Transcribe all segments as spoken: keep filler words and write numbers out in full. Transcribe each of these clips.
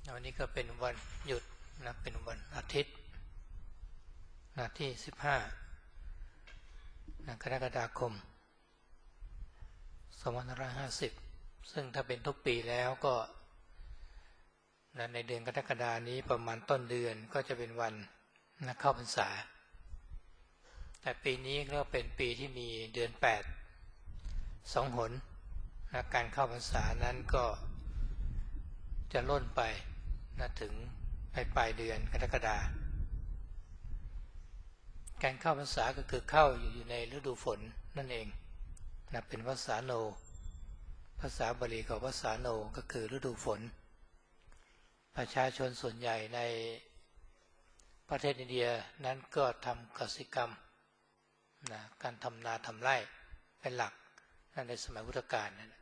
วันนี้ก็เป็นวันหยุดนะเป็นวันอาทิตย์นะที่สิบห้านะกรกฎาคมสองพันห้าร้อยห้าสิบซึ่งถ้าเป็นทุกปีแล้วก็นะในเดือนกรกฎานี้ประมาณต้นเดือนก็จะเป็นวันนะเข้าพรรษาแต่ปีนี้ก็เป็นปีที่มีเดือนแปดสองหนนะการเข้าพรรษานั้นก็จะล่นไปนะถึงปลายปลายเดือนกรกฎาคมการเข้าพรรษาก็คือเข้าอยู่ในฤดูฝนนั่นเองนะเป็นวสาโนภาษาบาลีของวสาโนก็คือฤดูฝนประชาชนส่วนใหญ่ในประเทศอินเดียนั้นก็ทำกสิกรรมนะการทำนาทำไร่เป็นหลักในสมัยพุทธกาลนะ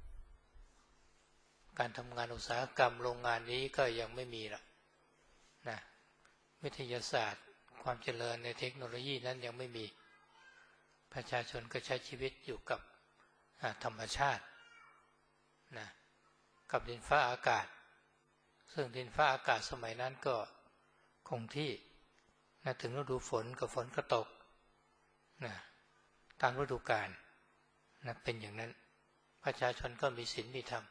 การทำงานอุตสาหกรรมโรงงานนี้ก็ยังไม่มีหรอกนะวิทยาศาสตร์ความเจริญในเทคโนโลยีนั้นยังไม่มีประชาชนก็ใช้ชีวิตอยู่กับธรรมชาตินะกับดินฟ้าอากาศซึ่งดินฟ้าอากาศสมัยนั้นก็คงที่นะถึงฤดูฝนกับฝนก็ตกนะตามฤดูกาลนะเป็นอย่างนั้นประชาชนก็มีศีลมีธรรม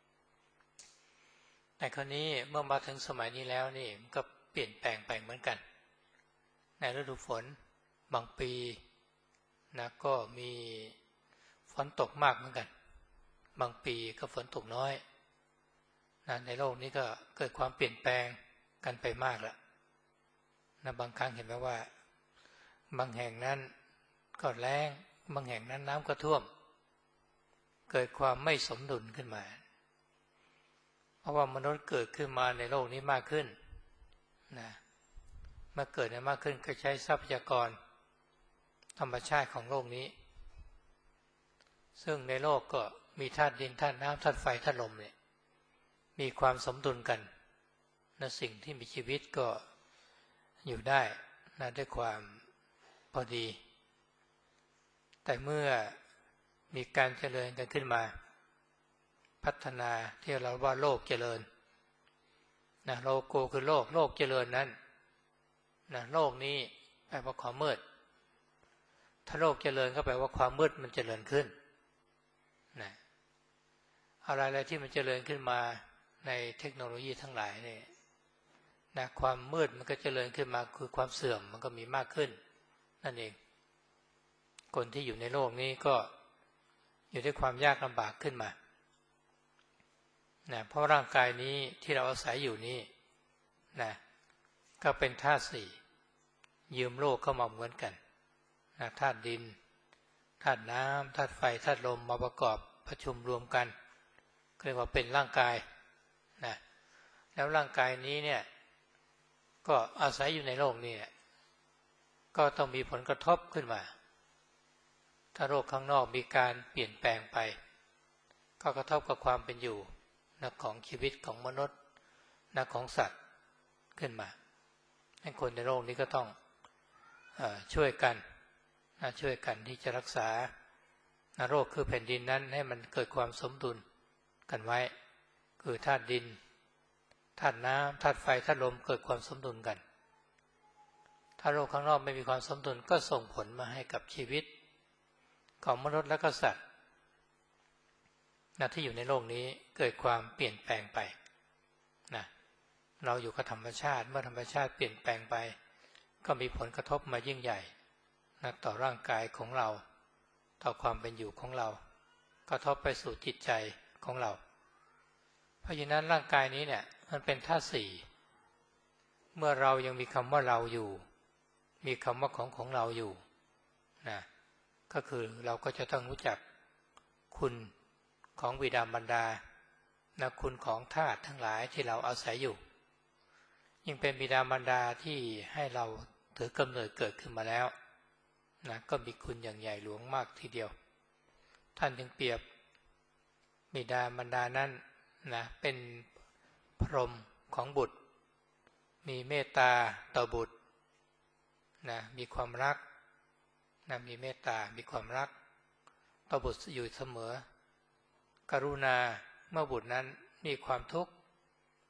แต่คราวนี้เมื่อมาถึงสมัยนี้แล้วนี่มันก็เปลี่ยนแปลงไปเหมือนกันในฤดูฝนบางปีนะก็มีฝนตกมากเหมือนกันบางปีก็ฝนตกน้อยนะในโลกนี้ก็เกิดความเปลี่ยนแปลงกันไปมากแล้วนะบางครั้งเห็นไหมว่าบางแห่งนั้นก็แล้งบางแห่งนั้นน้ำก็ท่วมเกิดความไม่สมดุลขึ้นมาเพราะว่ามนุษย์เกิดขึ้นมาในโลกนี้มากขึ้นนะเมื่อเกิดมากขึ้นก็ใช้ทรัพยากรธรรมชาติของโลกนี้ซึ่งในโลกก็มีธาตุดินธาตุน้ำธาตุไฟธาตุลมเนี่ยมีความสมดุลกันนะสิ่งที่มีชีวิตก็อยู่ได้นะด้วยความพอดีแต่เมื่อมีการเจริญกันขึ้นมาพัฒนาที่เราว่าโลกเจริญนะโลโกคือโลกโลกเจริญนั้นนะโลกนี้แปลว่าความมืดถ้าโลกเจริญก็แปลว่าความมืดมันเจริญขึ้นนะอะไรอะไรที่มันเจริญขึ้นมาในเทคโนโลยีทั้งหลายนี่นะความมืดมันก็เจริญขึ้นมาคือความเสื่อมมันก็มีมากขึ้นนั่นเองคนที่อยู่ในโลกนี้ก็อยู่ด้วยความยากลำบากขึ้นมานะเพราะร่างกายนี้ที่เราอาศัยอยู่นี้นะก็เป็นธาตุสี่ยืมโลกเข้ามาเหมือนกันนะธาตุดินธาตุน้ำธาตุไฟธาตุลมมาประกอบประชุมรวมกันเรียกว่าเป็นร่างกายนะแล้วร่างกายนี้เนี่ยก็อาศัยอยู่ในโลกนี้ก็ต้องมีผลกระทบขึ้นมาถ้าโลกข้างนอกมีการเปลี่ยนแปลงไปก็กระทบกับความเป็นอยู่นะของชีวิตของมนุษย์นะของสัตว์ขึ้นมาให้คนในโลกนี้ก็ต้องเอ่อช่วยกันนะช่วยกันที่จะรักษานะโลกคือแผ่นดินนั้นให้มันเกิดความสมดุลกันไว้คือธาตุดินธาตุน้ำธาตุไฟธาตุลมเกิดความสมดุลกันถ้าโลกข้างนอกไม่มีความสมดุลก็ส่งผลมาให้กับชีวิตของมนุษย์และก็สัตว์นะที่อยู่ในโลกนี้เกิดความเปลี่ยนแปลงไปนะเราอยู่กับธรรมชาติเมื่อธรรมชาติเปลี่ยนแปลงไปก็มีผลกระทบมายิ่งใหญ่นะต่อร่างกายของเราต่อความเป็นอยู่ของเรากระทบไปสู่จิตใจของเราเพราะฉะนั้นร่างกายนี้เนี่ยมันเป็นธาตุสี่เมื่อเรายังมีคำว่าเราอยู่มีคำว่าของของเราอยู่นะก็คือเราก็จะต้องรู้จักคุณของบิดามารดานะคุณของธาตุทั้งหลายที่เราอาศัยอยู่ยิ่งเป็นบิดามารดาที่ให้เราถือกำเนิดเกิดขึ้นมาแล้วนะก็มีคุณอย่างใหญ่หลวงมากทีเดียวท่านจึงเปรียบบิดามารดานั้นนะเป็นพรหมของบุตรมีเมตตาต่อบุตรนะมีความรักนะมีเมตตามีความรักต่อบุตรอยู่เสมอกรุณาเมื่อบุตรนั้นมีความทุกข์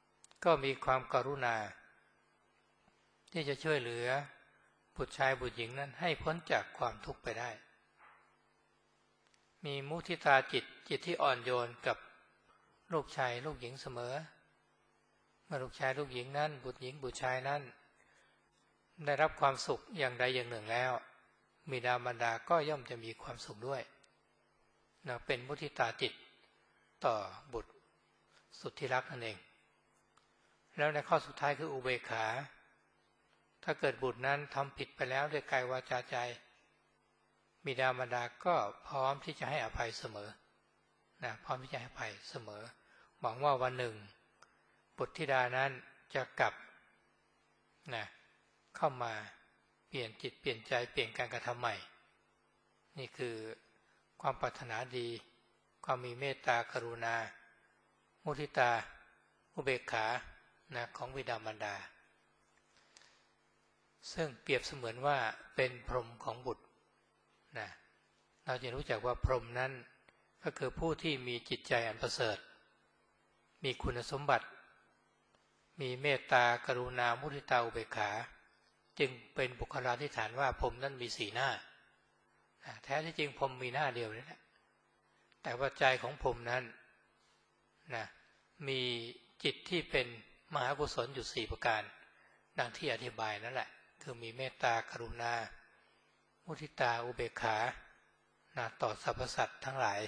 ก็มีความกรุณาที่จะช่วยเหลือบุตรชายบุตรหญิงนั้นให้พ้นจากความทุกข์ไปได้มีมุทิตาจิตจิตที่อ่อนโยนกับลูกชายลูกหญิงเสมอเมื่อลูกชายลูกหญิงนั้นบุตรหญิงบุตรชายนั้นได้รับความสุขอย่างใดอย่างหนึ่งแล้วบิดามารดาก็ย่อมจะมีความสุขด้วยนะเป็นมุทิตาจิตต่อบุตรสุดที่รักนั่นเองแล้วในข้อสุดท้ายคืออุเบกขาถ้าเกิดบุตรนั้นทำผิดไปแล้วด้วยกายวาจาใจบิดามารดาก็พร้อมที่จะให้อภัยเสมอนะพร้อมที่จะให้อภัยเสมอหวังว่าวันหนึ่งบุตรธิดานั้นจะกลับนะเข้ามาเปลี่ยนจิตเปลี่ยนใจเปลี่ยนการกระทำใหม่นี่คือความปรารถนาดีความมีเมตตากรุณามุทิตาอุเบกขานะของบิดามารดาซึ่งเปรียบเสมือนว่าเป็นพรหมของบุตรนะเราจะรู้จักว่าพรหมนั้นก็คือผู้ที่มีจิตใจอันประเสริฐมีคุณสมบัติมีเมตตากรุณามุทิตาอุเบกขาจึงเป็นบุคลาธิฐานว่าพรหมนั้นมีสี่หน้าแท้ที่จริงพรหมมีหน้าเดียวนี่แหละแต่ว่าใจของพรหมนั้นนะมีจิตที่เป็นมหากุศลอยู่สี่ประการดังที่อธิบายนั่นแหละคือมีเมตตากรุณามุทิตาอุเบกขานะต่อสรรพสัตว์ทั้งหลาย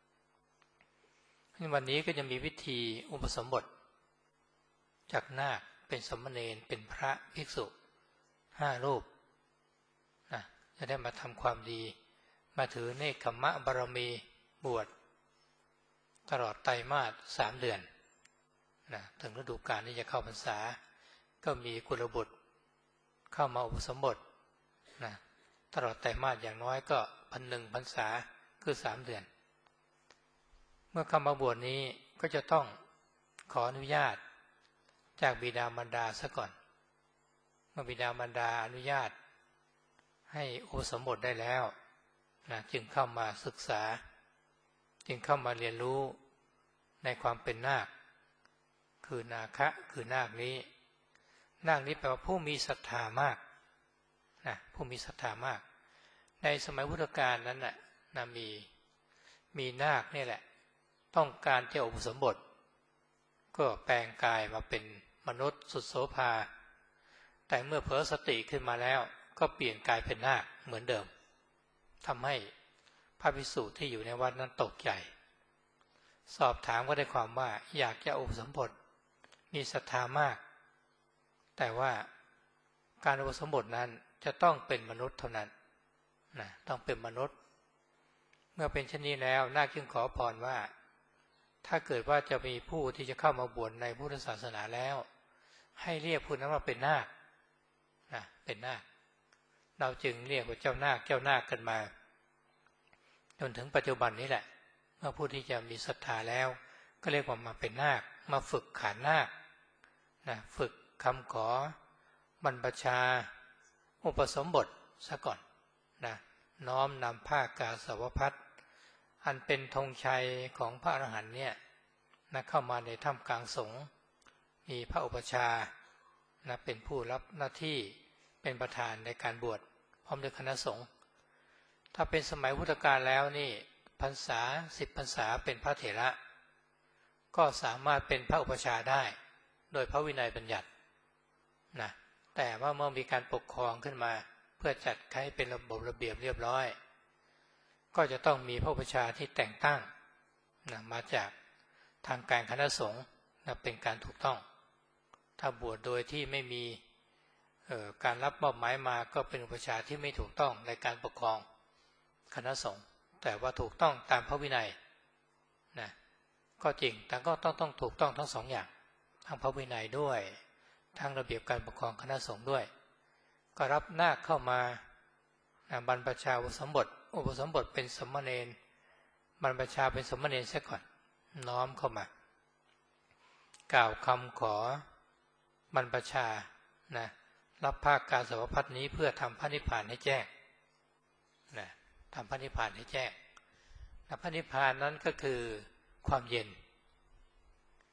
วันนี้ก็จะมีวิธีอุปสมบทจากนาคเป็นสมณเณรเป็นพระภิกษุห้ารูปนะจะได้มาทำความดีมาถือเนกขัมมะบารมีบวชตลอดไตรมาสสามเดือนนะถึงฤดูกาลที่จะเข้าพรรษาก็มีกุลบุตรเข้ามาอุปสมบทนะตลอดไตรมาสอย่างน้อยก็พันหนึ่งพรรษาคือสามเดือนเมื่อเข้ามาบวชนี้ก็จะต้องขออนุญาตจากบิดามารดาซะก่อนเมื่อบิดามารดาอนุญาตให้อุปสมบทได้แล้วนะจึงเข้ามาศึกษาจึงเข้ามาเรียนรู้ในความเป็นนาคคือนาคะคือนาคนี้นาคนี้แปลว่าผู้มีศรัทธามากนะผู้มีศรัทธามากในสมัยพุทธกาลนั้นน่ะนะมีมีนาคนี่แหละต้องการจะอุปสมบทก็แปลงกายมาเป็นมนุษย์สุดโสภาแต่เมื่อเผลอสติขึ้นมาแล้วก็เปลี่ยนกายเป็นนาคเหมือนเดิมทำให้พระภิกษุที่อยู่ในวัดนั้นตกใจสอบถามก็ได้ความว่าอยากจะอุปสมบทมีศรัทธามากแต่ว่าการอุปสมบทนั้นจะต้องเป็นมนุษย์เท่านั้นนะต้องเป็นมนุษย์เมื่อเป็นเช่นนี้แล้วนาคจึงขอพรว่าถ้าเกิดว่าจะมีผู้ที่จะเข้ามาบวชในพุทธศาสนาแล้วให้เรียกผู้นั้นว่าเป็นนาคนะเป็นนาคเราจึงเรียกว่าเจ้านาคเจ้านาคกันมาจนถึงปัจจุบันนี้แหละเมื่อผู้ที่จะมีศรัทธาแล้วก็เรียกว่ามาเป็นนาคมาฝึกขานนาคนะฝึกคำขอบรรพชาอุปสมบทซะก่อนนะน้อมนำผ้ากาสาวพัสอันเป็นธงชัยของพระอรหันต์เนี่ยนะเข้ามาในถ้ำกลางสงฆ์มีพระอุปชานะเป็นผู้รับหน้าที่เป็นประธานในการบวชพร้อมด้วยคณะสงฆ์ถ้าเป็นสมัยพุทธกาลแล้วนี่พรรษาสิบพรรษาเป็นพระเถระก็สามารถเป็นพระอุปชาได้โดยพระวินัยบัญญัตินะแต่ว่าเมื่อมีการปกครองขึ้นมาเพื่อจัดให้เป็นระบบระเบียบเรียบร้อยก็จะต้องมีพระอุปชาที่แต่งตั้งนะมาจากทางการคณะสงฆ์นะเป็นการถูกต้องถ้าบวชโดยที่ไม่มีการรับมอบหมายมาก็เป็นอุปชาที่ไม่ถูกต้องในการปกครองคณะสงฆ์แต่ว่าถูกต้องตามพระวินัยนะก็จริงแต่ก็ต้องต้องถูกต้องทั้งสองอย่างทั้งพระวินัยด้วยทั้งระเบียบการปกครองคณะสงฆ์ด้วยก็รับนาคเข้ามาบรรพชาอุปสมบทอุปสมบทเป็นสมณเณรบรรพชาเป็นสมณเณรเสียก่อนน้อมเข้ามากล่าวคำขอบรรพชานะรับภาคการสาวพัฒนี้เพื่อทำพระนิพพานให้แจ้งนะทำพระนิพพานให้แจ้งพระนิพพานนั้นก็คือความเย็น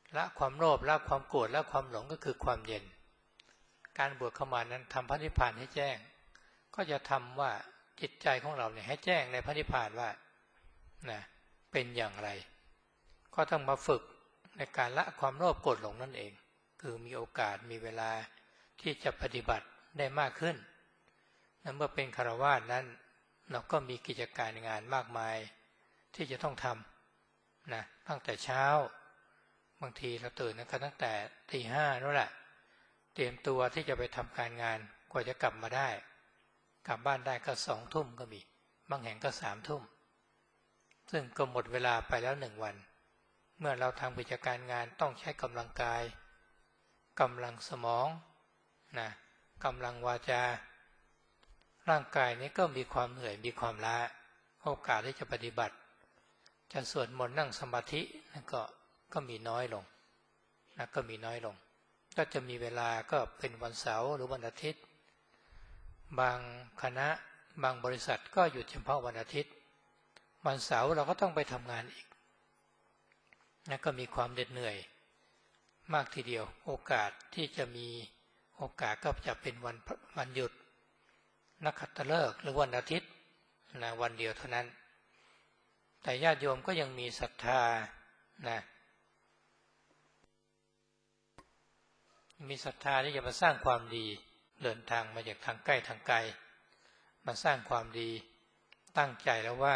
ละความโลภละความโกรธละความหลงก็คือความเย็นการบวชเข้ามานั้นทำพระนิพพานให้แจ้งก็จะทำว่าจิตใจของเราเนี่ยให้แจ้งในพระนิพพานว่านะเป็นอย่างไรก็ต้องมาฝึกในการละความโลภโกรธหลงนั่นเองคือมีโอกาสมีเวลาที่จะปฏิบัติได้มากขึ้นและเมื่อเป็นฆราวาสนั้นเราก็มีกิจการงานมากมายที่จะต้องทำนะตั้งแต่เช้าบางทีเราตื่นกันตั้งแต่ตีห้านั่นแหละเตรียมตัวที่จะไปทำการงานกว่าจะกลับมาได้กลับบ้านได้ก็สองทุ่มก็มีบางแห่งก็สามทุ่มซึ่งก็หมดเวลาไปแล้วหนึ่งวันเมื่อเราทำกิจการงานต้องใช้กำลังกายกำลังสมองนะกำลังวาจาร่างกายนี้ก็มีความเหนื่อยมีความล้าโอกาสที่จะปฏิบัติจะสวดมนต์นั่งสมาธินั่นก็ก็มีน้อยลงนะก็มีน้อยลงก็จะมีเวลาก็เป็นวันเสาร์หรือวันอาทิตย์บางคณะบางบริษัทก็หยุดเฉพาะวันอาทิตย์วันเสาร์เราก็ต้องไปทำงานอีกนะก็มีความเหน็ดเหนื่อยมากทีเดียวโอกาสที่จะมีโอกาสก็จะเป็นวันวันหยุดนักขัตฤกษ์หรือวันอาทิตย์นะวันเดียวเท่านั้นแต่ญาติโยมก็ยังมีศรัทธานะมีศรัทธาที่จะมาสร้างความดีเดินทางมาจากทางใกล้ทางไกลมาสร้างความดีตั้งใจแล้วว่า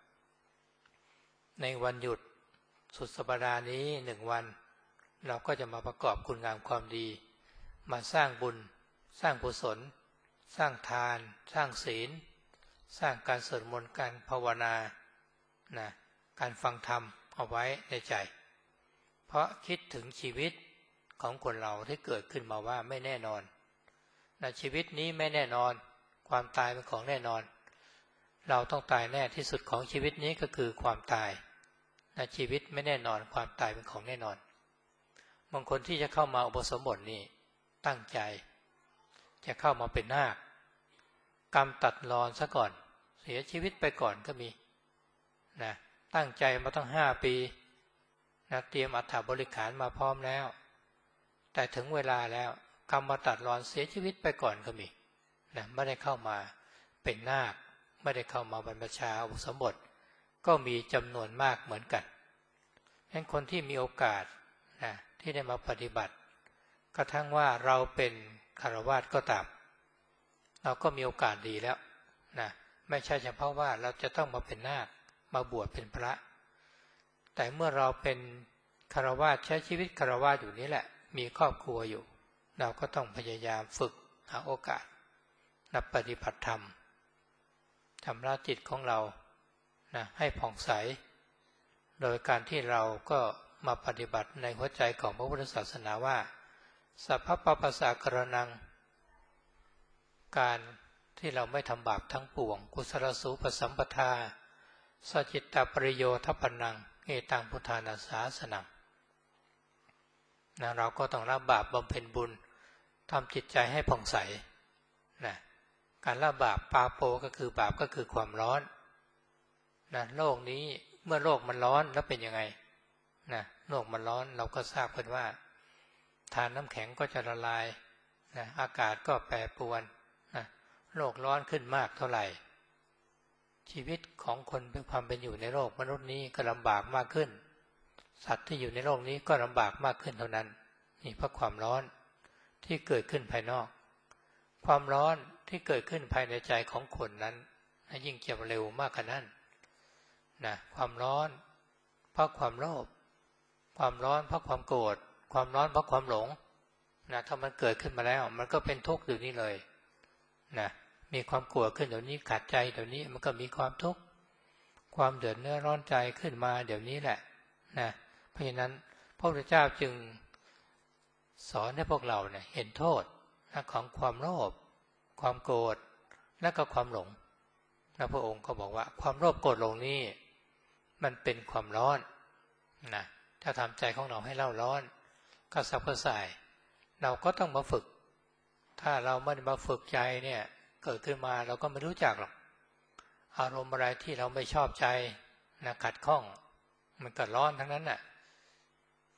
ในวันหยุดสุดสัปดาห์นี้หนึ่งวันเราก็จะมาประกอบคุณงามความดีมาสร้างบุญสร้างกุศลสร้างทานสร้างศีลสร้างการสวดมนต์การภาวนานะการฟังธรรมเอาไว้ในใจเพราะคิดถึงชีวิตของคนเราที่เกิดขึ้นมาว่าไม่แน่นอนนะชีวิตนี้ไม่แน่นอนความตายเป็นของแน่นอนเราต้องตายแน่ที่สุดของชีวิตนี้ก็คือความตายนะชีวิตไม่แน่นอนความตายเป็นของแน่นอนบางคนที่จะเข้ามาอุปสมบทนี่ตั้งใจจะเข้ามาเป็นนาคกรรมตัดรอนซะก่อนเสียชีวิตไปก่อนก็มีนะตั้งใจมาตั้งห้าปีนะเตรียมอัฐบริขารมาพร้อมแล้วแต่ถึงเวลาแล้วกรรมมาตัดรอนเสียชีวิตไปก่อนก็มีนะไม่ได้เข้ามาเป็นนาคไม่ได้เข้ามาบรรพชาอุปสมบทก็มีจำนวนมากเหมือนกันฉะนั้นคนที่มีโอกาสนะที่ได้มาปฏิบัติกระทั่งว่าเราเป็นฆราวาสก็ตามเราก็มีโอกาสดีแล้วนะไม่ใช่เฉพาะว่าเราจะต้องมาเป็นนาคมาบวชเป็นพระแต่เมื่อเราเป็นฆราวาสใช้ชีวิตฆราวาสอยู่นี้แหละมีครอบครัวอยู่เราก็ต้องพยายามฝึกหาโอกาสนับปฏิบัติธรรมชำระจิตของเรานะให้ผ่องใสโดยการที่เราก็มาปฏิบัติในหัวใจของพระพุทธศาสนาว่าสัพพปปัสสะกรณังการที่เราไม่ทำบาปทั้งปวงกุศลสูปสัมปทาสจิตตปริโยทัพพนังเอตังพุทธานาสาสนังนะเราก็ต้องละบาปบำเพ็ญบุญทำจิตใจให้ผ่องใสนะการละบาปปาโปก็คือบาปก็คือความร้อนนะโลกนี้เมื่อโลกมันร้อนแล้วเป็นยังไงนะโลกมันร้อนเราก็ทราบกันว่าทานน้ำแข็งก็จะละลายนะอากาศก็แปรปรวนนะโลกร้อนขึ้นมากเท่าไหร่ชีวิตของคนเป็นความเป็นอยู่ในโลกมนุษย์นี้ก็ลำบากมากขึ้นสัตว์ที่อยู่ในโลกนี้ก็ลำบากมากขึ้นเท่านั้นนี่เพราะความร้อนที่เกิดขึ้นภายนอกความร้อนที่เกิดขึ้นภายในใจของคนนั้นยิ่งจะเร็วมากกว่านั้นนะความร้อนเพราะความโลภความร้อนเพราะความโกรธความร้อนเพราะความหลงนะถ้ามันเกิดขึ้นมาแล้วมันก็เป็นทุกข์อยู่นี่เลยนะมีความกลัวขึ้นเดี๋ยวนี้ขาดใจเดี๋ยวนี้มันก็มีความทุกข์ความเดือดเนื้อร้อนใจขึ้นมาเดี๋ยวนี้แหละนะเพราะฉะนั้นพระพุทธเจ้าจึงสอนให้พวกเราเนี่ยเห็นโทษนะของความโลภความโกรธและก็ความหลงแล้วพระองค์ก็บอกว่าความโลภโกรธหลงนี่มันเป็นความร้อนนะถ้าทำใจของเราให้เล่าร้อนก็สับกระส่ายเราก็ต้องมาฝึกถ้าเราไม่ได้มาฝึกใจเนี่ยเกิดขึ้นมาเราก็ไม่รู้จักหรอกอารมณ์อะไรที่เราไม่ชอบใจนะขัดข้องมันก็ร้อนทั้งนั้นน่ะ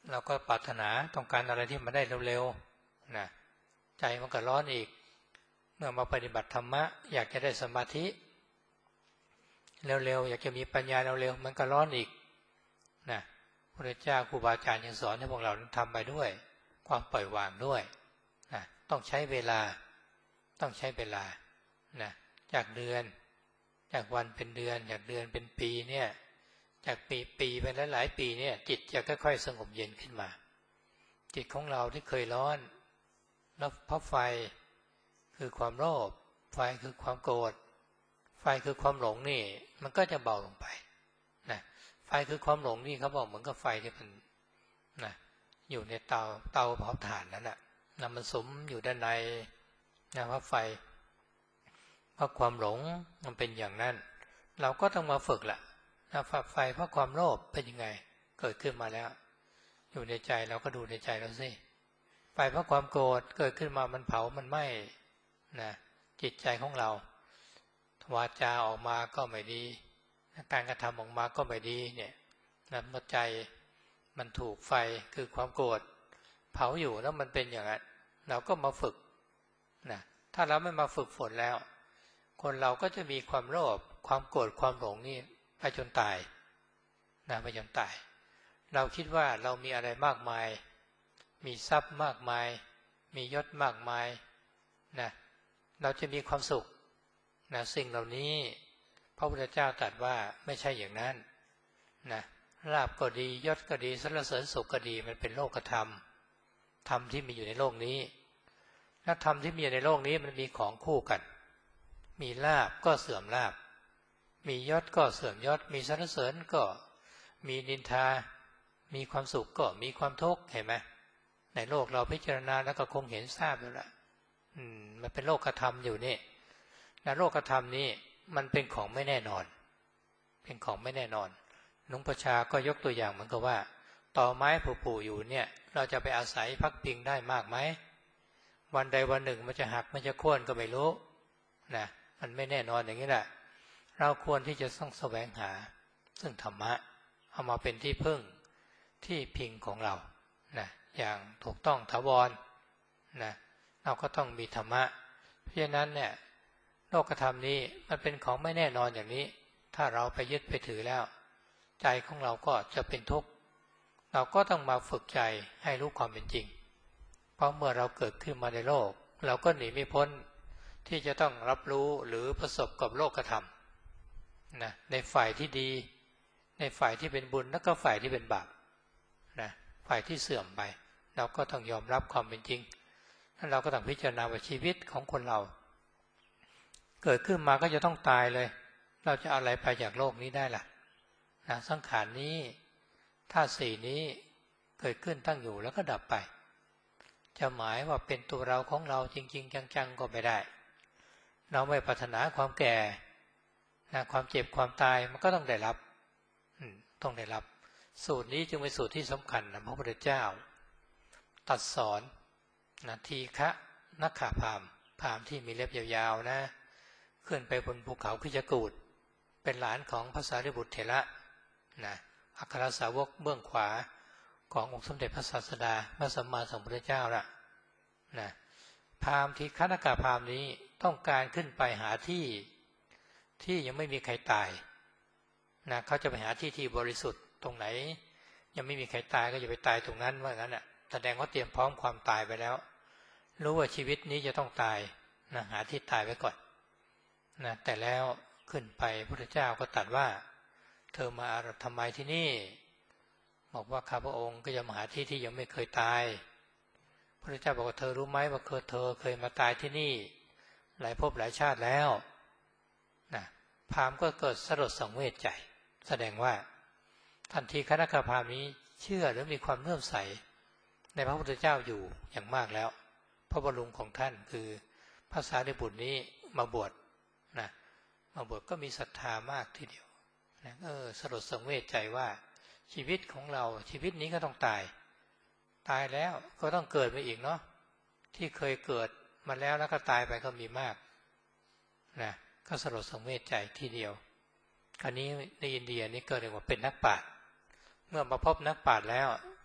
เราก็ปรารถนาต้องการอะไรที่มันได้เร็วๆนะใจมันก็ร้อนอีกเมื่อมาปฏิบัติธรรมะอยากจะได้สมาธิเร็วๆอยากจะมีปัญญาเร็วๆมันก็ร้อนอีกนะพระเจ้าครูบาอาจารย์ยังสอนให้พวกเราทำไปด้วยความปล่อยวางด้วยนะต้องใช้เวลาต้องใช้เวลานะจากเดือนจากวันเป็นเดือนจากเดือนเป็นปีเนี่ยจากปีปีไปหลายๆปีเนี่ยจิตจะค่อยๆสงบเย็นขึ้นมาจิตของเราที่เคยร้อนแล้วเพราะไฟคือความโลภไฟคือความโกรธไฟคือความหลงนี่มันก็จะเบาลงไปนะไฟคือความหลงนี่เขาบอกเหมือนกับไฟที่มันนะอยู่ในเตาเตาเผาถ่านนั่นแหละนะมันสมอยู่ด้านในนะเพราะไฟเพราะความหลงมันเป็นอย่างนั้นเราก็ต้องมาฝึกละนะไฟเพราะความโลภเป็นยังไงเกิดขึ้นมาแล้วอยู่ในใจเราก็ดูในใจเราสิไฟเพราะความโกรธเกิดขึ้นมามันเผามันไหม้นะจิตใจของเราวาจาออกมาก็ไม่ดีการกระทำออกมาก็ไม่ดีเนี่ยนะเมื่อใจมันถูกไฟคือความโกรธเผาอยู่แล้วมันเป็นอย่างนั้นเราก็มาฝึกนะถ้าเราไม่มาฝึกฝนแล้วคนเราก็จะมีความโลภความโกรธความหลงนี่ไปจนตายนะไปจนตายเราคิดว่าเรามีอะไรมากมายมีทรัพย์มากมายมียศมากมายนะเราจะมีความสุขนะสิ่งเหล่านี้พระพุทธเจ้าตรัสว่าไม่ใช่อย่างนั้นนะลาภก็ดียศก็ดีสรรเสริญสุขก็ดีมันเป็นโลกธรรมธรรมที่มีอยู่ในโลกนี้และธรรมที่มีอยู่ในโลกนี้มันมีของคู่กันมีลาภก็เสื่อมลาภมียศก็เสื่อมยศมีสรรเสริญก็มีนินทามีความสุขก็มีความทุกข์เห็นไหมในโลกเราพิจารณาแล้วก็คงเห็นทราบอยู่แล้วอืมมันเป็นโลกธรรมอยู่นี่และโลกธรรมนี้มันเป็นของไม่แน่นอนเป็นของไม่แน่นอนหลวงพ่อชาก็ยกตัวอย่างเหมือนกับว่าต่อไม้ผูๆอยู่เนี่ยเราจะไปอาศัยพักพิงได้มากไหมวันใดวันหนึ่งมันจะหักมันจะโค่นก็ไม่รู้นะมันไม่แน่นอนอย่างนี้แหละเราควรที่จะต้องแสวงหาซึ่งธรรมะเอามาเป็นที่พึ่งที่พิงของเรานะอย่างถูกต้องถาวรนะเราก็ต้องมีธรรมะเพราะฉะนั้นเนี่ยโลกธรรมนี้มันเป็นของไม่แน่นอนอย่างนี้ถ้าเราไปยึดไปถือแล้วใจของเราก็จะเป็นทุกข์เราก็ต้องมาฝึกใจให้รู้ความเป็นจริงเพราะเมื่อเราเกิดขึ้นมาในโลกเราก็หนีไม่พ้นที่จะต้องรับรู้หรือประสบกับโลกธรรมนะในฝ่ายที่ดีในฝ่ายที่เป็นบุญแล้วก็ฝ่ายที่เป็นบาปนะฝ่ายที่เสื่อมไปเราก็ต้องยอมรับความเป็นจริงแล้วเราก็ต้องพิจารณาว่าชีวิตของคนเราเกิดขึ้นมาก็จะต้องตายเลยเราจะเอาอะไรไปจากโลกนี้ได้ล่ะนะสังขารนี้ธาตุสี่นี้เกิดขึ้นตั้งอยู่แล้วก็ดับไปจะหมายว่าเป็นตัวเราของเราจริงๆจังๆก็ไม่ได้เราไม่ปรารถนาความแก่นะความเจ็บความตายมันก็ต้องได้รับต้องได้รับสูตรนี้จึงเป็นสูตรที่สำคัญนะพระพุทธเจ้าตรัสสอนนะทีฆะนักขาพามพามที่มีเล็บยาวๆนะขึ้นไปบนภูเขาคิจกูฏเป็นหลานของพระสารีบุตรเถระนะอัครสาวกเบื้องขวาขององค์สมเด็จพระศาสดาพระสัมมาสัมพุทธเจ้าละนะพามทีฆะนักขาพามนี้ต้องการขึ้นไปหาที่ที่ยังไม่มีใครตายนะเขาจะไปหาที่ที่บริสุทธิ์ตรงไหนยังไม่มีใครตายก็จะไปตายตรงนั้นว่างั้นอ่ะแสดงว่าเตรียมพร้อมความตายไปแล้วรู้ว่าชีวิตนี้จะต้องตายนะหาที่ตายไว้ก่อนนะแต่แล้วขึ้นไปพระพุทธเจ้าก็ตรัสว่าเธอมาทำไมที่นี่บอกว่าข้าพระองค์ก็จะมาหาที่ที่ยังไม่เคยตายพระพุทธเจ้าบอกว่าเธอรู้ไหมว่าเคยเธอเคยมาตายที่นี่หลายภพหลายชาติแล้วนะพราหมณ์ก็เกิดสลดสังเวชใจแสดงว่าทันทีคณะพราหมณ์นี้เชื่อหรือมีความเลื่อมใสในพระพุทธเจ้าอยู่อย่างมากแล้วพระบรมของท่านคือพระสารีบุตรนี้มาบวชนะมาบวชก็มีศรัทธามากทีเดียวนะเออสลดสังเวชใจว่าชีวิตของเราชีวิตนี้ก็ต้องตายตายแล้วก็ต้องเกิดไปอีกเนาะที่เคยเกิดมาแล้วแล้วก็ตายไปก็มีมากนะก็สลดสังเวชใจทีเดียวคราวนี้ในอินเดียนี่เกิดเรียกว่าเป็นนักปราชญ์เมื่อมาพบนักปราชญ์แล้ว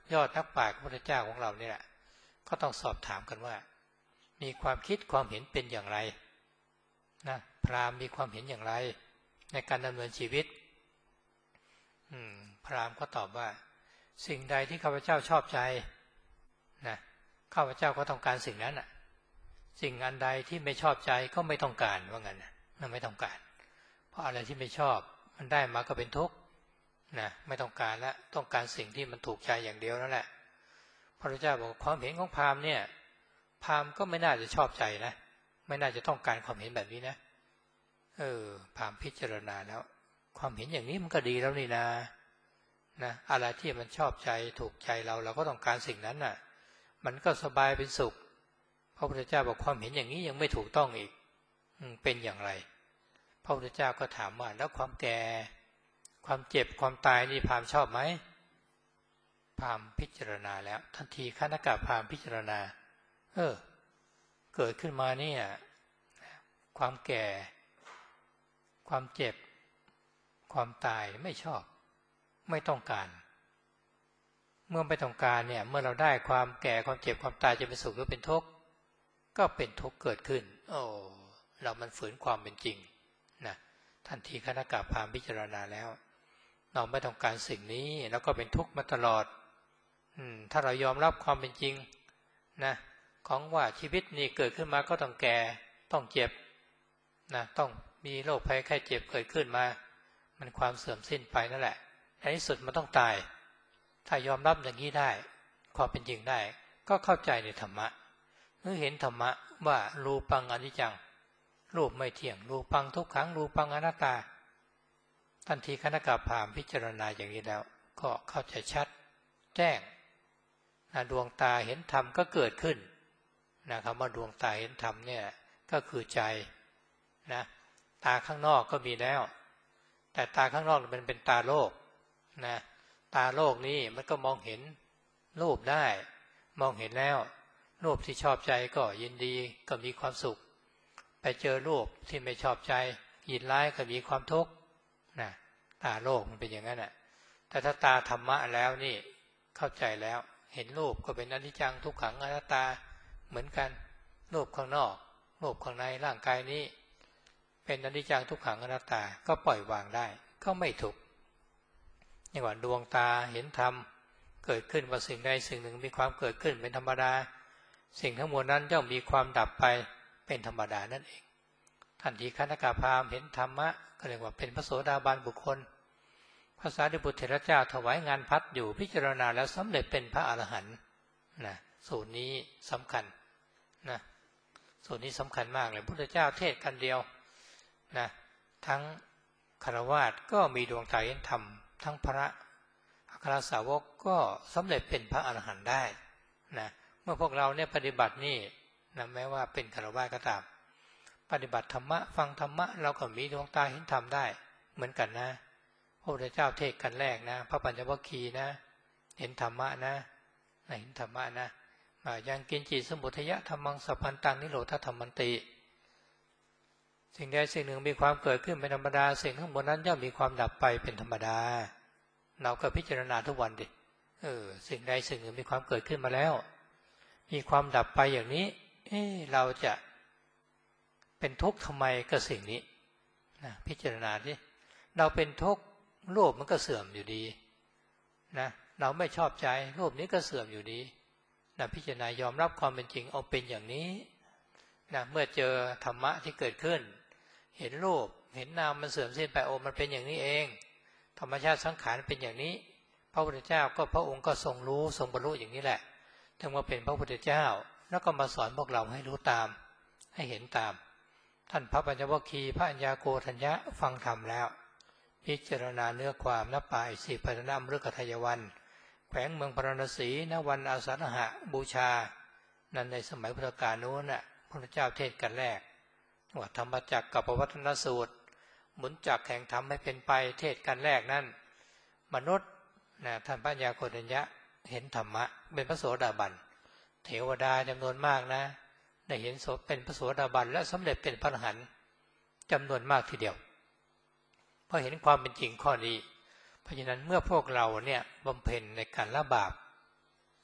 ยอดนักปราชญ์พระพุทธเจ้าของเราเนี่ยก็ต้องสอบถามกันว่ามีความคิดความเห็นเป็นอย่างไรนะพราหมณ์มีความเห็นอย่างไรในการดำเนินชีวิตอืมพราหมณ์ก็ตอบว่าสิ่งใดที่ข้าพเจ้าชอบใจนะข้าพเจ้าก็ต้องการสิ่งนั้นอ่ะสิ่งอันใดที่ไม่ชอบใจก็ไม่ต้องการว่างั้นนะไม่ต้องการเพราะอะไรที่ไม่ชอบมันได้มาก็เป็นทุกข์นะไม่ต้องการละต้องการสิ่งที่มันถูกใจอย่างเดียวนั่นแหละพระพุทธเจ้าบอกความเห็นของพราหมณ์เนี่ยพราหมณ์ก็ไม่น่าจะชอบใจนะไม่น่าจะต้องการความเห็นแบบนี้นะเออพราหมณ์พิจารณาแล้วความเห็นอย่างนี้มันก็ดีแล้วนี่นะนะอะไรที่มันชอบใจถูกใจเราเราก็ต้องการสิ่งนั้นน่ะมันก็สบายเป็นสุขพระพุทธเจ้าบอกความเห็นอย่างนี้ยังไม่ถูกต้องอีกเป็นอย่างไรพระพุทธเจ้าก็ถามว่าแล้วความแก่ความเจ็บความตายนี่พราหมณ์ชอบไหมพราหมณ์พิจารณาแล้วทันทีคณกะพราหมณ์พิจารณาเออเกิดขึ้นมาเนี่ยความแก่ความเจ็บความตายไม่ชอบไม่ต้องการเมื่อไม่ต้องการเนี่ยเมื่อเราได้ความแก่ความเจ็บความตายจะเป็นสุขหรือเป็นทุกข์ก็เป็นทุกข์เกิดขึ้นโอ้เรามันฝืนความเป็นจริงนะทันทีคณกะพราหมณ์พิจารณาแล้วเราไม่ต้องการสิ่งนี้แล้วก็เป็นทุกข์มาตลอดอืมถ้าเรายอมรับความเป็นจริงนะของว่าชีวิตนี้เกิดขึ้นมาก็ต้องแก่ต้องเจ็บนะต้องมีโรคภัยไข้เจ็บเกิดขึ้นมามันความเสื่อมสิ้นไปนั่นแหละในที่สุดมันต้องตายถ้ายอมรับอย่างนี้ได้ความเป็นจริงได้ก็เข้าใจในธรรมะเมื่อเห็นธรรมะว่ารูปังอนิจจังรูปไม่เที่ยงรูปังทุกขังรูปังอนัตตาทันทีคณกะพราหมณ์พิจารณาอย่างนี้แล้วก็เข้าใจชัดแจ้งนะดวงตาเห็นธรรมก็เกิดขึ้นนะคำว่าดวงตาเห็นธรรมเนี่ยก็คือใจนะตาข้างนอกก็มีแล้วแต่ตาข้างนอกมันเป็นตาโลกนะตาโลกนี้มันก็มองเห็นรูปได้มองเห็นแล้วรูปที่ชอบใจก็ยินดีก็มีความสุขไปเจอรูปที่ไม่ชอบใจยินร้ายก็มีความทุกข์นะตาโลกมันเป็นอย่างนั้นแหละแต่ถ้าตาธรรมะแล้วนี่เข้าใจแล้วเห็นรูปก็เป็นอนิจจังทุกขังอนัตตาเหมือนกันรูปข้างนอกรูปข้างในร่างกายนี้เป็นอนิจจังทุกขังอนัตตาก็ปล่อยวางได้ก็ไม่ทุกข์อย่างว่าดวงตาเห็นธรรมเกิดขึ้นว่าสิ่งใดสิ่งหนึ่งมีความเกิดขึ้นเป็นธรรมดาสิ่งทั้งมวลนั้นย่อมมีความดับไปเป็นธรรมดานั่นเองทันทีคณกะพราหมณ์เห็นธรรมะก็เรียกว่าเป็นพระโสดาบันบุคคลพระสารีบุตรเถระเจ้าถวายงานพัดอยู่พิจารณาแล้วสำเร็จเป็นพระอรหันต์นะสูตรนี้สำคัญนะสูตรนี้สำคัญมากเลยพุทธเจ้าเทศกันเดียวนะทั้งฆราวาสก็มีดวงตาเห็นธรรมทั้งพระอัครสาวกก็สำเร็จเป็นพระอรหันต์ได้นะเมื่อพวกเราเนี่ยปฏิบัตินี่นะแม้ว่าเป็นฆราวาสก็ตามปฏิบัติธรรมะฟังธรรมะเราก็มีดวงตาเห็นธรรมได้เหมือนกันนะพระพุทธเจ้าเทศกันแรกนะพระปัญจวัคคีย์นะเห็นธรรมะนะเห็นธรรมะนะยังกินจิสมุทยะธรรมังสัพพันตังนิโรธธรรมันติสิ่งใดสิ่งหนึ่งมีความเกิดขึ้นเป็นธรรมดาสิ่งทั้งหมดนั้นย่อมมีความดับไปเป็นธรรมดาเราก็พิจารณาทุกวันดิเออสิ่งใดสิ่งหนึ่งมีความเกิดขึ้นมาแล้วมีความดับไปอย่างนี้เออเราจะเป็นทุกข์ทำไมกับสิ่งนี้นะพิจารณาดิเราเป็นทุกข์รูปมันก็เสื่อมอยู่ดีนะเราไม่ชอบใจรูปนี้ก็เสื่อมอยู่ดีนะพิจารณายอมรับความเป็นจริงเอาเป็นอย่างนี้นะเมื่อเจอธรรมะที่เกิดขึ้นเห็นรูปเห็นนามมันเสื่อมสิ้นไปโอ้มันเป็นอย่างนี้เองธรรมชาติสังขารเป็นอย่างนี้พระพุทธเจ้าก็พระองค์ก็ทรงรู้ทรงบรรลุอย่างนี้แหละถึงว่าเป็นพระพุทธเจ้าแล้วก็มาสอนพวกเราให้รู้ตามให้เห็นตามท่านพระปัญจวัคคีย์พระัญญาโกฏัญญะฟังธรรมแล้วพิจารณาเนื้อความณป่าอิสิปตนมฤคทายวันแขวงเมืองพาราณสีณวันอาสาฬหะบูชานั้นในสมัยพุทธกาลโน้นน่ะพระเจ้าเทศกันแรกว่าธรรมจักรกับปวัตตนสูตรหมุนจักรแห่งธรรมให้เป็นไปเทศกันแรกนั้นมนุษย์นะท่านพระัญญาโกฏัญญะเห็นธรรมะเป็นพระโสดาบันเทวดาจำนวนมากนะได้เห็นโสเป็นพระโสดาบันและสำเร็จเป็นพระอรหันต์จำนวนมากทีเดียวพอเห็นความเป็นจริงข้อนี้เพราะฉะนั้นเมื่อพวกเราเนี่ยบำเพ็ญในการละบาป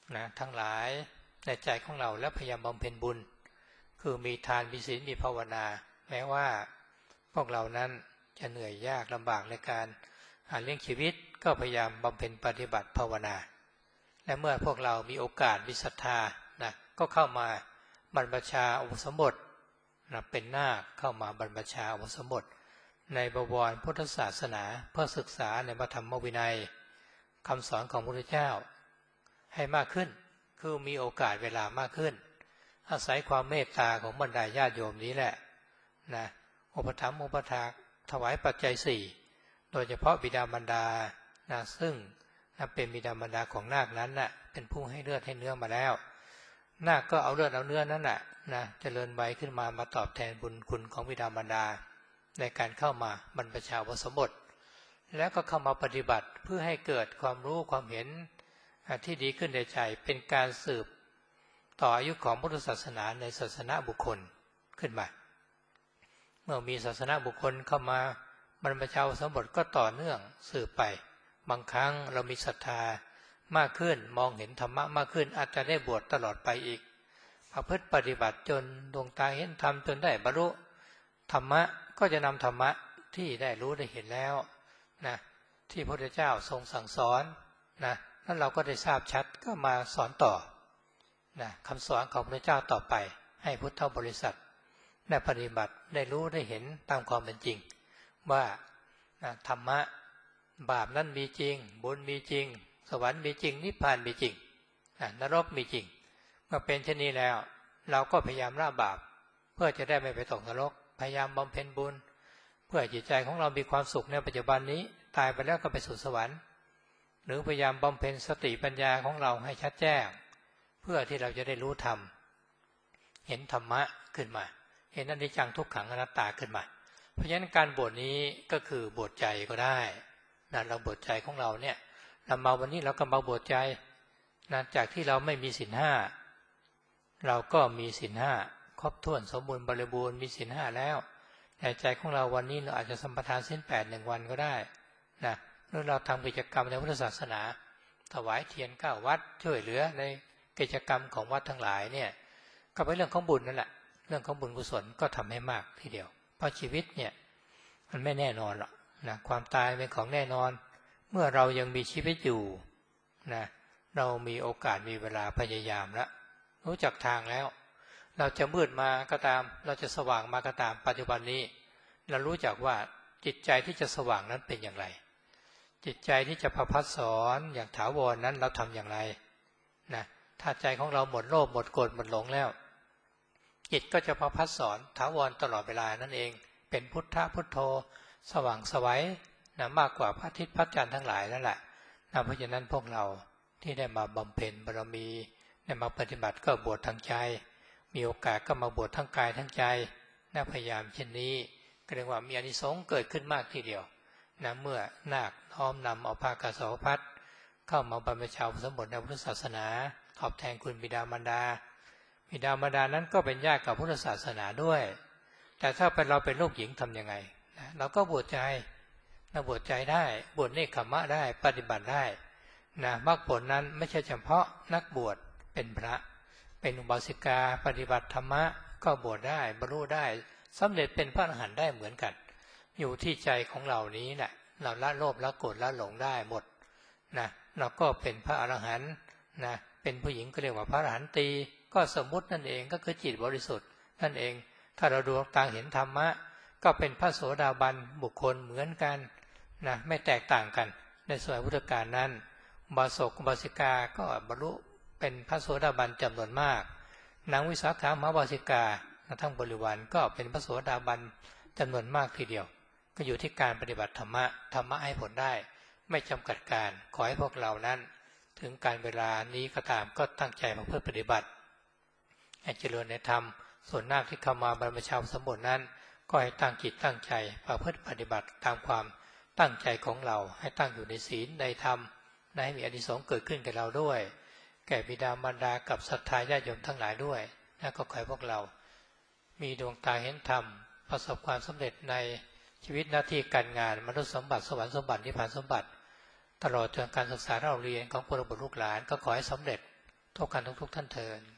นะทั้งหลายในใจของเราและพยายามบำเพ็ญบุญคือมีทานมีศีลมีภาวนาแม้ว่าพวกเรานั้นจะเหนื่อยยากลำบากในการหาเลี้ยงชีวิตก็พยายามบำเพ็ญปฏิบัติภาวนาและเมื่อพวกเรามีโอกาสมีศรัทธานะก็เข้ามาบรรพชาอุปสมบทนะเป็นนาคเข้ามาบรรพชาอุปสมบทในบวรพุทธศาสนาเพื่อศึกษาในพระธรรมวินัยคำสอนของพระพุทธเจ้าให้มากขึ้นคือมีโอกาสเวลามากขึ้นอาศัยความเมตตาของบรรดาญาติโยมนี้แหละนะอุปถัมภ์อุปถากถวายปัจจัยสี่โดยเฉพาะบิดามารดานะซึ่งนะเป็นบิดามารดาของนาคนั้นนะเป็นผู้ให้เลือดให้เนื้อมาแล้วนาคก็เอาเลือดเอาเนื้อนั้นแหละนะเจริญไว้ขึ้นมามาตอบแทนบุญคุณของบิดามารดาในการเข้ามาบรรพชาอุปสมบทแล้วก็เข้ามาปฏิบัติเพื่อให้เกิดความรู้ความเห็นที่ดีขึ้นในใจเป็นการสืบต่ออายุของพุทธศาสนาในศาสนาบุคคลขึ้นมาเมื่อมีศาสนาบุคคลเข้ามาบรรพชาอุปสมบทก็ต่อเนื่องสืบไปบางครั้งเรามีศรัทธามากขึ้นมองเห็นธรรมะมากขึ้นอาจจะได้บวชตลอดไปอีกประพฤติปฏิบัติจนดวงตาเห็นธรรมจนได้บรรลุธรรมะก็จะนำธรรมะที่ได้รู้ได้เห็นแล้วนะที่พระพุทธเจ้าทรงสั่งสอนนะนั้นเราก็ได้ทราบชัดก็มาสอนต่อนะคำสอนของพระเจ้าต่อไปให้พุทธบริษัทได้ปฏิบัติได้รู้ได้เห็นตามความเป็นจริงว่านะธรรมะบาปนั้นมีจริงบุญมีจริงสวรรค์มีจริงนิพพานมีจริงนะนรกมีจริงเมื่อเป็นเช่นนี้แล้วเราก็พยายามละบาปเพื่อจะได้ไม่ไปตกนรกพยายามบำเพ็ญบุญเพื่อจิตใจของเรามีความสุขในปัจจุบันนี้ตายไปแล้วก็ไปสู่สวรรค์หรือพยายามบำเพ็ญสติปัญญาของเราให้ชัดแจ้งเพื่อที่เราจะได้รู้ธรรมเห็นธรรมะขึ้นมาเห็นอนิจจังทุกขังอนัตตาขึ้นมาเพราะฉะนั้นการบวชนี้ก็คือบวชใจก็ได้นะเราบวชใจของเราเนี่ยเรามาวันนี้เราก็มาบวชใจนะจากที่เราไม่มีศีลห้าเราก็มีศีลห้าครบถ้วนสมบูรณ์บริบูรณ์มีศีลห้าแล้วในใจของเราวันนี้เราอาจจะสัมปทานศีลแปดหนึ่งวันก็ได้นะหรือเราทำกิจกรรมในพุทธศาสนาถวายเทียนเก้าวัดช่วยเหลือในกิจกรรมของวัดทั้งหลายเนี่ยก็เป็นเรื่องของบุญนั่นแหละเรื่องของบุญกุศลก็ทำให้มากทีเดียวเพราะชีวิตเนี่ยมันไม่แน่นอนหรอกนะความตายเป็นของแน่นอนเมื่อเรายังมีชีวิตอยู่นะเรามีโอกาสมีเวลาพยายามแล้วรู้จักทางแล้วเราจะมืดมาก็ตามเราจะสว่างมาก็ตามปัจจุบันนี้เรารู้จักว่าจิตใจที่จะสว่างนั้นเป็นอย่างไรจิตใจที่จะประพัฒสอนอย่างถาวรนั้นเราทำอย่างไรนะถ้าใจของเราหมดโลภหมดโกรธหมดหลงแล้วจิตก็จะประพัฒสอนถาวรตลอดเวลานั่นเองเป็นพุทธพุทโธสว่างไสวนะมากกว่าพระอาทิตย์พระจันทร์ทั้งหลายนั่นแหละนะเพราะฉะนั้นพวกเราที่ได้มาบำเพ็ญบารมีได้มาปฏิบัติก็บวชทางใจมีโอกาสก็มาบวชทั้งกายทั้งใจนะพยายามเช่นนี้ก็เรียกว่ามีอานิสงส์เกิดขึ้นมากทีเดียวนะเมื่อนาคน้อมนำเอาภากสาวพัดเข้ามาบรรพชาอุปสมบทในพุทธศาสนาตอบแทนคุณบิดามารดาบิดามารดานั้นก็เป็นญาติกับพุทธศาสนาด้วยแต่ถ้าเป็นเราเป็นลูกหญิงทำยังไงนะเราก็บวชใจนะบวชใจได้บวชเนกขมะได้ปฏิบัติได้นะมรรคผลนั้นไม่ใช่เฉพาะนักบวชเป็นพระเป็นอุบาสิกาปฏิบัติธรรมะก็บวชได้บรรลุได้สำเร็จเป็นพระอรหันต์ได้เหมือนกันอยู่ที่ใจของเรานี้แหละเราละโลภละโกรธละหลงได้หมดนะเราก็เป็นพระอรหันต์นะเป็นผู้หญิงก็เรียกว่าพระอรหันตีก็สมมุตินั่นเองก็คือจิตบริสุทธิ์นั่นเองถ้าเราดวงตาเห็นธรรมะก็เป็นพระโสดาบันบุคคลเหมือนกันนะไม่แตกต่างกันในสมัยพุทธกาลนั้นบาศกบาสิกาก็บรรลุเป็นพระโสดาบันจำนวนมากนางวิสาขามหาบาสิกาทั้งบริวารก็เป็นพระโสดาบันจำนวนมากทีเดียวก็อยู่ที่การปฏิบัติธรรมะธรรมะให้ผลได้ไม่จำกัดการขอให้พวกเรานั้นถึงการเวลานี้ก็ตามก็ตั้งใจมาเพื่อปฏิบัติให้เจริญในธรรมส่วนนาคที่เข้ามาบรรพชาอุปสมบทนั้นก็ให้ตั้งจิตตั้งใจประพฤติปฏิบัติตามความตั้งใจของเราให้ตั้งอยู่ในศีลในธรรมให้มีอานิสงส์เกิดขึ้นแก่เราด้วยแก่บิดามารดากับศรัทธาญาติโยมทั้งหลายด้วยและก็ขอให้พวกเรามีดวงตาเห็นธรรมประสบความสำเร็จในชีวิตหน้าที่การงานมนุษย์สมบัติสวรรค์สมบัตินิพพานสมบัติตลอดจนการศึกษาเราเรียนของพวกเราบุตรลูกหลานก็ขอให้สำเร็จทุกกันทุกๆท่านเทิน